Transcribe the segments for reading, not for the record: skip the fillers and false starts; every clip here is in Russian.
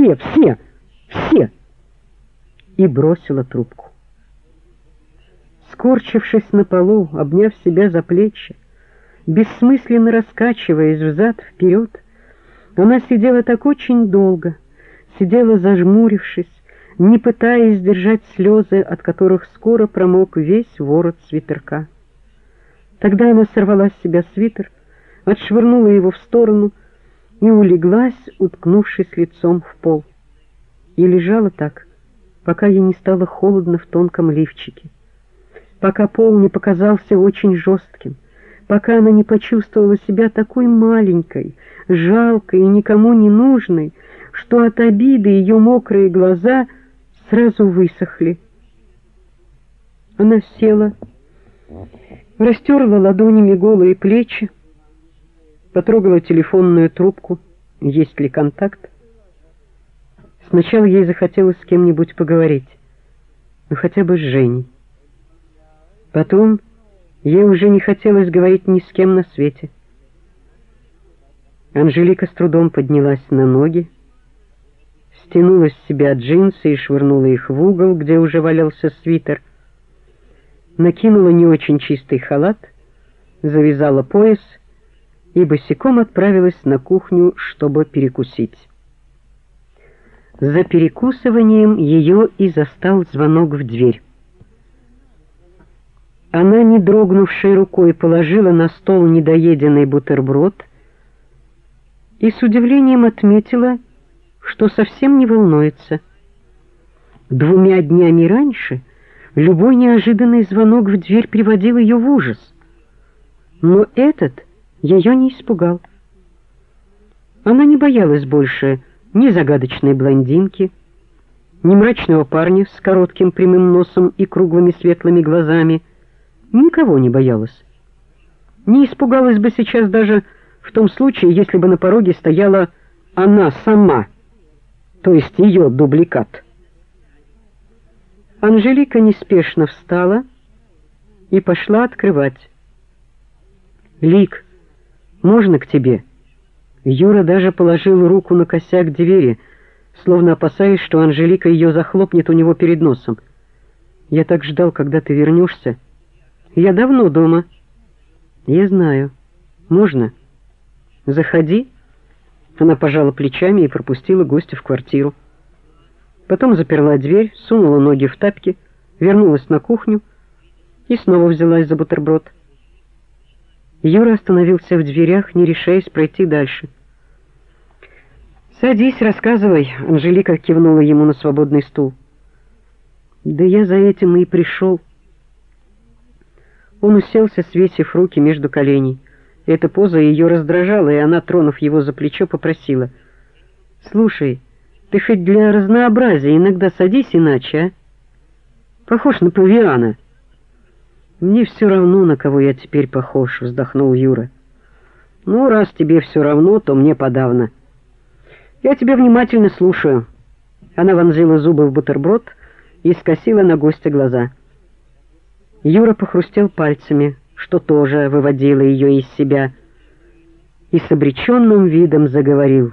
все!» И бросила трубку. Скорчившись на полу, обняв себя за плечи, бессмысленно раскачиваясь взад-вперед, она сидела так очень долго, сидела зажмурившись, не пытаясь сдержать слезы, от которых скоро промок весь ворот свитерка. Тогда она сорвала с себя свитер, отшвырнула его в сторону и улеглась, уткнувшись лицом в пол. И лежала так, пока ей не стало холодно в тонком лифчике, пока пол не показался очень жестким, пока она не почувствовала себя такой маленькой, жалкой и никому не нужной, что от обиды ее мокрые глаза сразу высохли. Она села, растерла ладонями голые плечи, потрогала телефонную трубку, есть ли контакт. Сначала ей захотелось с кем-нибудь поговорить, ну хотя бы с Женей. Потом ей уже не хотелось говорить ни с кем на свете. Анжелика с трудом поднялась на ноги, стянула с себя джинсы и швырнула их в угол, где уже валялся свитер, накинула не очень чистый халат, завязала пояс и босиком отправилась на кухню, чтобы перекусить. За перекусыванием ее и застал звонок в дверь. Она, не дрогнувшей рукой, положила на стол недоеденный бутерброд и с удивлением отметила, что совсем не волнуется. 2 днями раньше любой неожиданный звонок в дверь приводил ее в ужас, но этот ее не испугал. Она не боялась больше ни загадочной блондинки, ни мрачного парня с коротким прямым носом и круглыми светлыми глазами. Никого не боялась. Не испугалась бы сейчас даже в том случае, если бы на пороге стояла она сама, то есть ее дубликат. Анжелика неспешно встала и пошла открывать. «Лик, можно к тебе?» Юра даже положил руку на косяк двери, словно опасаясь, что Анжелика ее захлопнет у него перед носом. «Я так ждал, когда ты вернешься. Я давно дома». «Я знаю. Можно?» «Заходи». Она пожала плечами и пропустила гостя в квартиру. Потом заперла дверь, сунула ноги в тапки, вернулась на кухню и снова взялась за бутерброд. Юра остановился в дверях, не решаясь пройти дальше. «Садись, рассказывай», — Анжелика кивнула ему на свободный стул. «Да я за этим и пришел». Он уселся, свесив руки между коленей. Эта поза ее раздражала, и она, тронув его за плечо, попросила: «Слушай, ты хоть для разнообразия иногда садись иначе, а? Похож на павиана». «Мне все равно, на кого я теперь похож», — вздохнул Юра. «Ну, раз тебе все равно, то мне подавно. Я тебя внимательно слушаю». Она вонзила зубы в бутерброд и скосила на гостя глаза. Юра похрустел пальцами, что тоже выводило ее из себя, и с обреченным видом заговорил: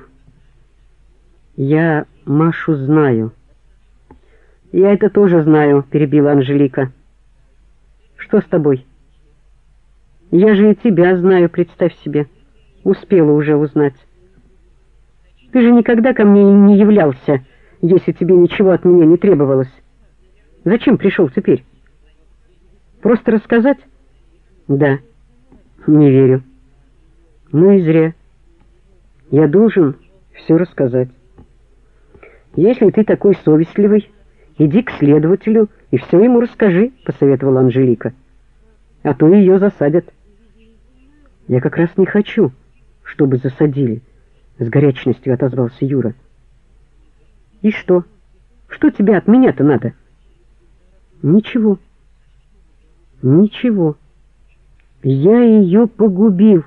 «Я Машу знаю». «Я это тоже знаю», — перебила Анжелика. «Что с тобой?» «Я же и тебя знаю, представь себе. Успела уже узнать. Ты же никогда ко мне не являлся, если тебе ничего от меня не требовалось. Зачем пришел теперь? Просто рассказать?» «Да». «Не верю». «Ну и зря. Я должен все рассказать». «Если ты такой совестливый, иди к следователю и все ему расскажи», — посоветовала Анжелика. «А то ее засадят». «Я как раз не хочу, чтобы засадили», — с горячностью отозвался Юра. «И что? Что тебе от меня-то надо?» «Ничего. Ничего. Я ее погубил».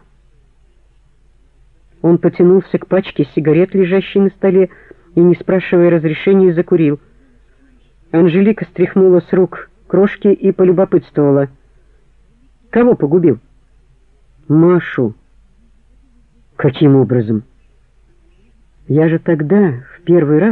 Он потянулся к пачке сигарет, лежащей на столе, и, не спрашивая разрешения, закурил. Анжелика стряхнула с рук крошки и полюбопытствовала: «Кого погубил?» «Машу». «Каким образом?» «Я же тогда, в первый раз,